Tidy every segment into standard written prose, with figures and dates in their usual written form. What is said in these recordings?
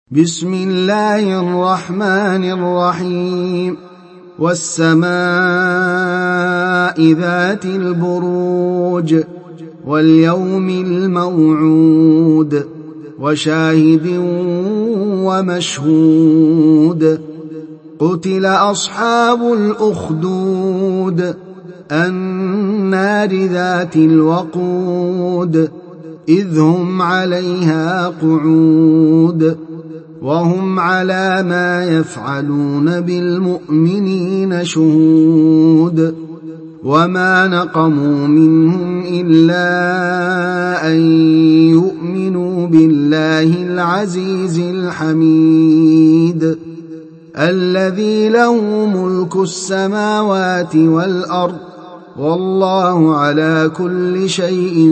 بسم الله الرحمن الرحيم والسماء ذات البروج واليوم الموعود وشاهد ومشهود قتل أصحاب الأخدود النار ذات الوقود إذ هم عليها قعود وهم على ما يفعلون بالمؤمنين شهود وما نقموا منهم إلا أن يؤمنوا بالله العزيز الحميد الذي له ملك السماوات والأرض والله على كل شيء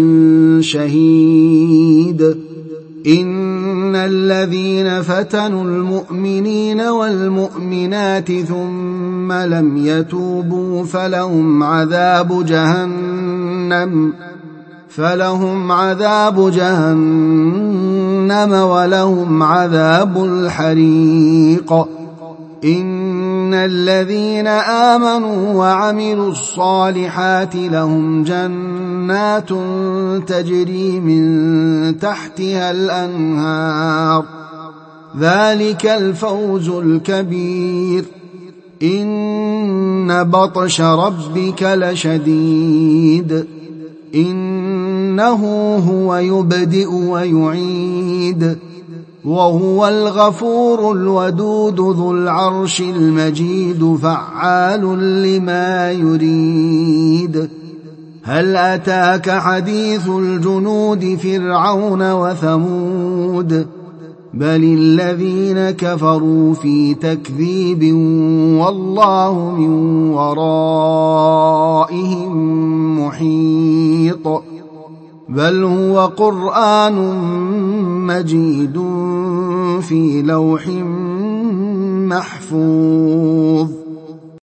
شهيد إن الذين فتنوا المؤمنين والمؤمنات ثم لم يتوبوا فلهم عذاب جهنم ولهم عذاب الحريق إن الذين آمنوا وعملوا الصالحات لهم جنات تجري من تحتها الأنهار ذلك الفوز الكبير إن بطش ربك لشديد إنه هو يبدئ ويعيد وهو الغفور الودود ذو العرش المجيد فعال لما يريد هل أتاك حديث الجنود فرعون وثمود بل الذين كفروا في تكذيب والله من ورائهم محيط بل هو قرآن مجيد في لوح محفوظ